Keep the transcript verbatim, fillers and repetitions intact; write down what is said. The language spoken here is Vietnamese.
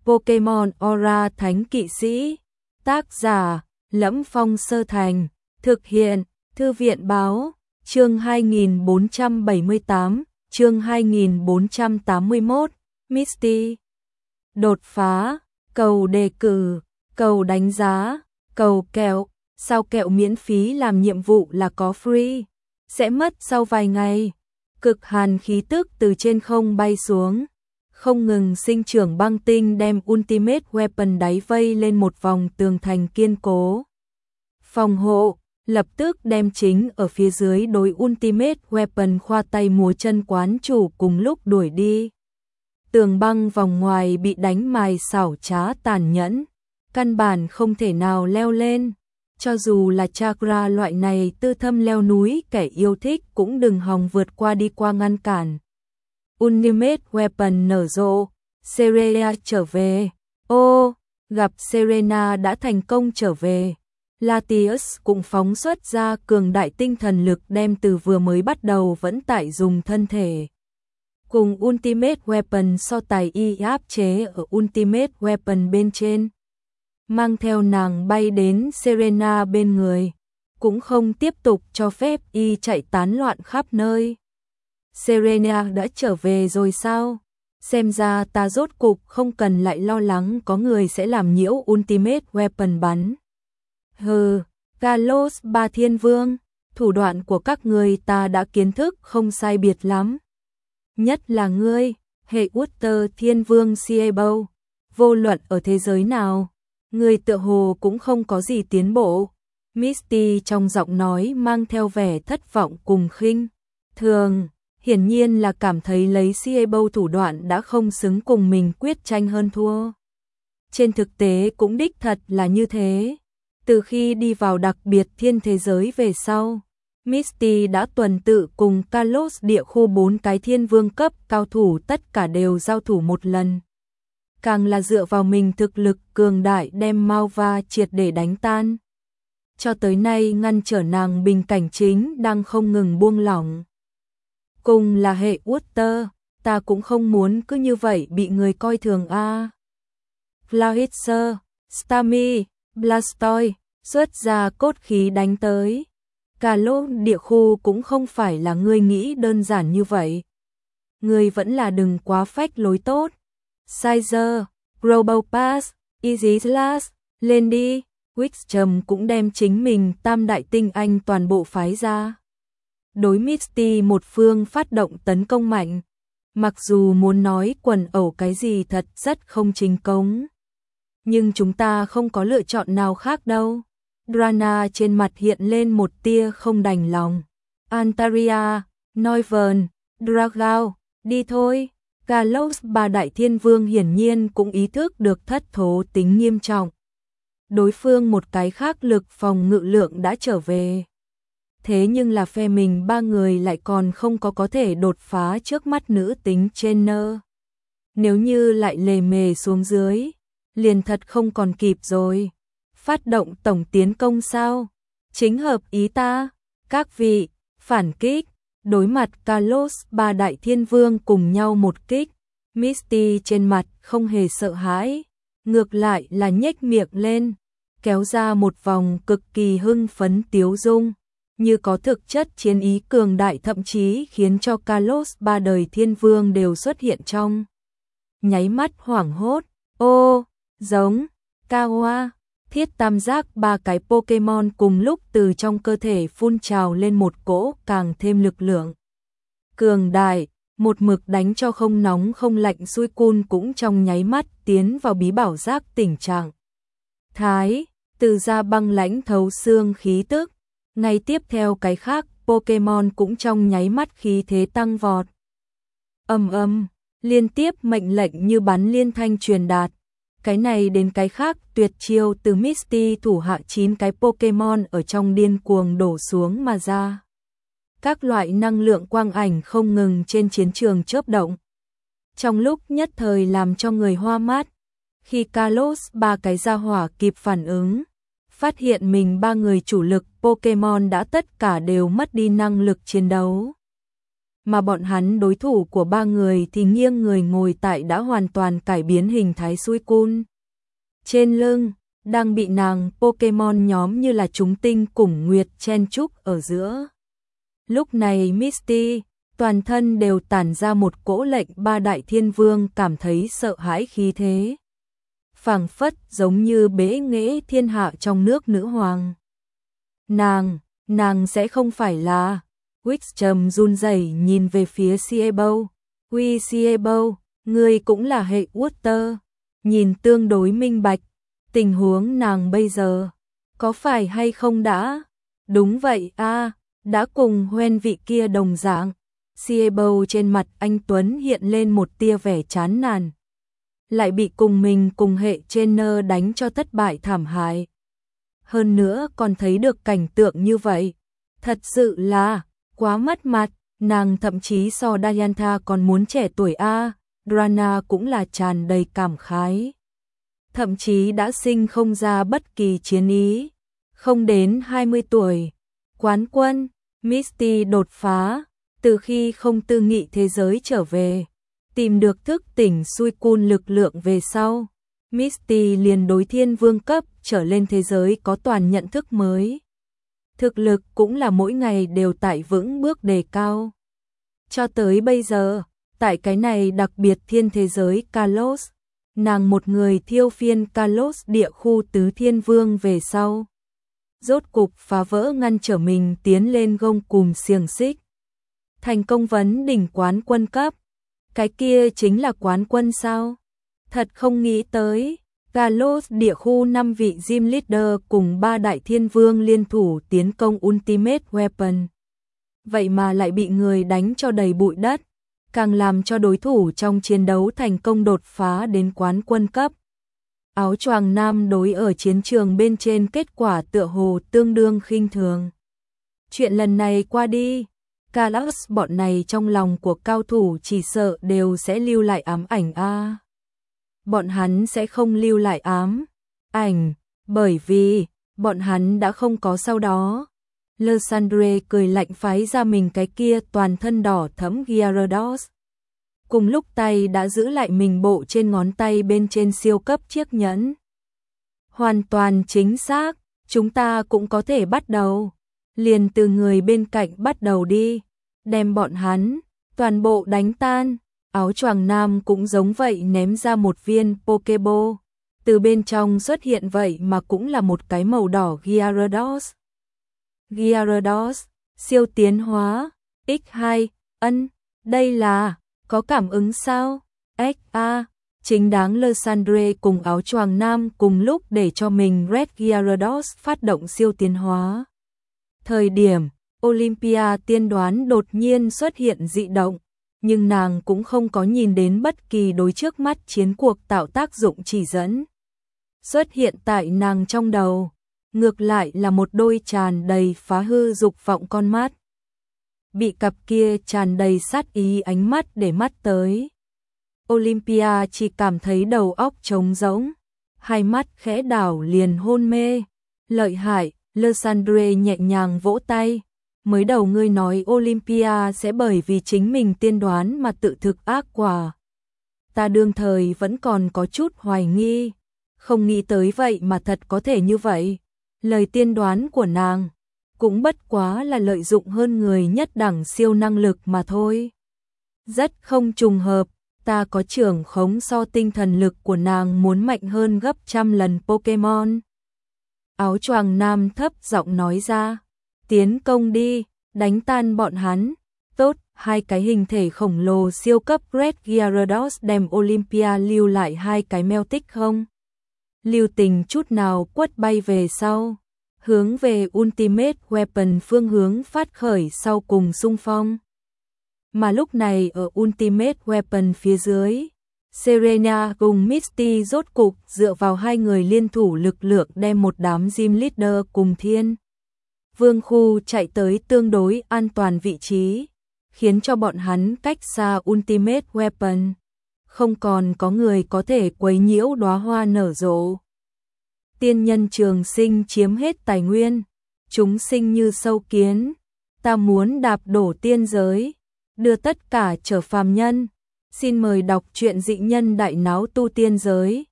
Pokemon Aura Thánh Kỵ Sĩ. Tác giả: Lẫm Phong Sơ Thành. Thực hiện: Thư viện báo. Chương hai nghìn bốn trăm bảy mươi tám, chương hai nghìn bốn trăm tám mươi mốt, Misty. Đột phá, cầu đề cử, cầu đánh giá, cầu kẹo. Sao kẹo miễn phí làm nhiệm vụ là có free, sẽ mất sau vài ngày. Cực hàn khí tức từ trên không bay xuống, không ngừng sinh trưởng băng tinh đem Ultimate Weapon đáy vây lên một vòng tường thành kiên cố. Phòng hộ, lập tức đem chính ở phía dưới đối Ultimate Weapon khoa tay múa chân quán chủ cùng lúc đuổi đi. Tường băng vòng ngoài bị đánh mài xảo trá tàn nhẫn, căn bản không thể nào leo lên. Cho dù là Chakra loại này tư thâm leo núi kẻ yêu thích cũng đừng hòng vượt qua đi qua ngăn cản. Ultimate Weapon nở rộ, Serena trở về. Ô, gặp Serena đã thành công trở về. Latios cũng phóng xuất ra cường đại tinh thần lực đem từ vừa mới bắt đầu vẫn tại dùng thân thể. Cùng Ultimate Weapon so tài y áp chế ở Ultimate Weapon bên trên. Mang theo nàng bay đến Serena bên người, cũng không tiếp tục cho phép y chạy tán loạn khắp nơi. Serena đã trở về rồi sao? Xem ra ta rốt cục không cần lại lo lắng có người sẽ làm nhiễu Ultimate Weapon bắn. Hừ, Kalos Ba Thiên Vương, thủ đoạn của các người ta đã kiến thức không sai biệt lắm. Nhất là ngươi, hệ Utter Thiên Vương Siebel, vô luận ở thế giới nào, người tựa hồ cũng không có gì tiến bộ. Misty trong giọng nói mang theo vẻ thất vọng cùng khinh thường, hiển nhiên là cảm thấy lấy Siebel thủ đoạn đã không xứng cùng mình quyết tranh hơn thua. Trên thực tế cũng đích thật là như thế. Từ khi đi vào đặc biệt thiên thế giới về sau, Misty đã tuần tự cùng Kalos địa khu bốn cái thiên vương cấp cao thủ tất cả đều giao thủ một lần. Càng là dựa vào mình thực lực cường đại đem Malva triệt để đánh tan. Cho tới nay ngăn trở nàng bình cảnh chính đang không ngừng buông lỏng. Cùng là hệ Utter, ta cũng không muốn cứ như vậy bị người coi thường a. À. Flahitzer, Starmie, Blastoise, xuất ra cốt khí đánh tới. Kalos địa khu cũng không phải là ngươi nghĩ đơn giản như vậy. Ngươi vẫn là đừng quá phách lối tốt. Sizer, Global Pass, Easy Slash, lên đi. Wixtrầm cũng đem chính mình tam đại tinh anh toàn bộ phái ra. Đối Misty một phương phát động tấn công mạnh. Mặc dù muốn nói quần ẩu cái gì thật rất không chính cống. Nhưng chúng ta không có lựa chọn nào khác đâu. Drana trên mặt hiện lên một tia không đành lòng. Antaria, Noivern, Dragao, đi thôi. Kalos ba đại thiên vương hiển nhiên cũng ý thức được thất thố tính nghiêm trọng. Đối phương một cái khác lực phòng ngự lượng đã trở về. Thế nhưng là phe mình ba người lại còn không có có thể đột phá trước mắt nữ tính trainer. Nếu như lại lề mề xuống dưới, liền thật không còn kịp rồi. Phát động tổng tiến công sao? Chính hợp ý ta. Các vị, phản kích. Đối mặt Kalos ba đại thiên vương cùng nhau một kích. Misty trên mặt không hề sợ hãi. Ngược lại là nhếch miệng lên. Kéo ra một vòng cực kỳ hưng phấn tiếu dung. Như có thực chất chiến ý cường đại thậm chí khiến cho Kalos ba đời thiên vương đều xuất hiện trong. Nháy mắt hoảng hốt. Ô, giống, Kawa. Thiết tam giác ba cái Pokemon cùng lúc từ trong cơ thể phun trào lên một cỗ càng thêm lực lượng. Cường đại, một mực đánh cho không nóng không lạnh Suicune cũng trong nháy mắt tiến vào bí bảo giác tình trạng. Thái, từ ra băng lãnh thấu xương khí tức. Ngay tiếp theo cái khác, Pokemon cũng trong nháy mắt khí thế tăng vọt. Ầm ầm, liên tiếp mệnh lệnh như bắn liên thanh truyền đạt. Cái này đến cái khác tuyệt chiêu từ Misty thủ hạ chín cái Pokemon ở trong điên cuồng đổ xuống mà ra. Các loại năng lượng quang ảnh không ngừng trên chiến trường chớp động. Trong lúc nhất thời làm cho người hoa mắt, khi Kalos ba cái gia hỏa kịp phản ứng, phát hiện mình ba người chủ lực Pokemon đã tất cả đều mất đi năng lực chiến đấu. mà bọn hắn đối thủ của ba người thì nghiêng người ngồi tại đã hoàn toàn cải biến hình thái Suicune. Trên lưng, đang bị nàng Pokemon nhóm như là chúng tinh cùng nguyệt chen chúc ở giữa. Lúc này Misty, toàn thân đều tản ra một cỗ lệnh ba đại thiên vương cảm thấy sợ hãi khí thế. Phảng phất giống như bế nghệ thiên hạ trong nước nữ hoàng. Nàng, nàng sẽ không phải là... Wix trầm run rẩy nhìn về phía Siebo. Uy Siebo, ngươi cũng là hệ Water. Nhìn tương đối minh bạch. Tình huống nàng bây giờ, có phải hay không đã? Đúng vậy a, đã cùng Hoen vị kia đồng dạng. Siebo trên mặt anh Tuấn hiện lên một tia vẻ chán nản. Lại bị cùng mình cùng hệ trainer đánh cho thất bại thảm hại. Hơn nữa còn thấy được cảnh tượng như vậy. Thật sự là quá mất mặt, nàng thậm chí so Diantha còn muốn trẻ tuổi a. Drana cũng là tràn đầy cảm khái. Thậm chí đã sinh không ra bất kỳ chiến ý. Không đến hai mươi tuổi. Quán quân, Misty đột phá, từ khi không tư nghị thế giới trở về. Tìm được thức tỉnh Suicune lực lượng về sau. Misty liền đối thiên vương cấp trở lên thế giới có toàn nhận thức mới. Thực lực cũng là mỗi ngày đều tại vững bước đề cao. Cho tới bây giờ, tại cái này đặc biệt thiên thế giới Kalos, nàng một người thiêu phiên Kalos địa khu tứ thiên vương về sau. Rốt cục phá vỡ ngăn trở mình tiến lên gông cùm xiềng xích. Thành công vấn đỉnh quán quân cấp. Cái kia chính là quán quân sao? Thật không nghĩ tới. Kalos địa khu năm vị Gym Leader cùng ba đại thiên vương liên thủ tiến công Ultimate Weapon. Vậy mà lại bị người đánh cho đầy bụi đất, càng làm cho đối thủ trong chiến đấu thành công đột phá đến quán quân cấp. Áo choàng nam đối ở chiến trường bên trên kết quả tựa hồ tương đương khinh thường. Chuyện lần này qua đi, Kalos bọn này trong lòng của cao thủ chỉ sợ đều sẽ lưu lại ám ảnh a. À. Bọn hắn sẽ không lưu lại ám ảnh, bởi vì bọn hắn đã không có sau đó. Lysandre cười lạnh phái ra mình cái kia toàn thân đỏ thẫm Gyarados. Cùng lúc tay đã giữ lại mình bộ trên ngón tay bên trên siêu cấp chiếc nhẫn. Hoàn toàn chính xác, chúng ta cũng có thể bắt đầu. Liền từ người bên cạnh bắt đầu đi, đem bọn hắn toàn bộ đánh tan. Áo choàng nam cũng giống vậy ném ra một viên Pokeball. Từ bên trong xuất hiện vậy mà cũng là một cái màu đỏ Gyarados. Gyarados, siêu tiến hóa, nhân hai, ân, đây là, có cảm ứng sao? ích a, chính đáng Lysandre cùng áo choàng nam cùng lúc để cho mình Red Gyarados phát động siêu tiến hóa. Thời điểm, Olympia tiên đoán đột nhiên xuất hiện dị động. Nhưng nàng cũng không có nhìn đến bất kỳ đối trước mắt chiến cuộc tạo tác dụng chỉ dẫn. Xuất hiện tại nàng trong đầu, ngược lại là một đôi tràn đầy phá hư dục vọng con mắt. Bị cặp kia tràn đầy sát ý ánh mắt để mắt tới. Olympia chỉ cảm thấy đầu óc trống rỗng, hai mắt khẽ đảo liền hôn mê. Lợi hại, Lysandre nhẹ nhàng vỗ tay. Mới đầu ngươi nói Olympia sẽ bởi vì chính mình tiên đoán mà tự thực ác quả. Ta đương thời vẫn còn có chút hoài nghi, không nghĩ tới vậy mà thật có thể như vậy. Lời tiên đoán của nàng cũng bất quá là lợi dụng hơn người nhất đẳng siêu năng lực mà thôi. Rất không trùng hợp, ta có trưởng khống so tinh thần lực của nàng muốn mạnh hơn gấp trăm lần Pokemon. Áo choàng nam thấp giọng nói ra. Tiến công đi, đánh tan bọn hắn. Tốt, hai cái hình thể khổng lồ siêu cấp Red Gyarados đem Olympia lưu lại hai cái Meltic không? Lưu tình chút nào quất bay về sau, hướng về Ultimate Weapon phương hướng phát khởi sau cùng xung phong. Mà lúc này ở Ultimate Weapon phía dưới, Serena cùng Misty rốt cục dựa vào hai người liên thủ lực lượng đem một đám Gym Leader cùng thiên vương khu chạy tới tương đối an toàn vị trí, khiến cho bọn hắn cách xa Ultimate Weapon, không còn có người có thể quấy nhiễu đóa hoa nở rộ. Tiên nhân trường sinh chiếm hết tài nguyên, chúng sinh như sâu kiến, ta muốn đạp đổ tiên giới. đưa tất cả trở phàm nhân. Xin mời đọc truyện Dị nhân đại náo tu tiên giới.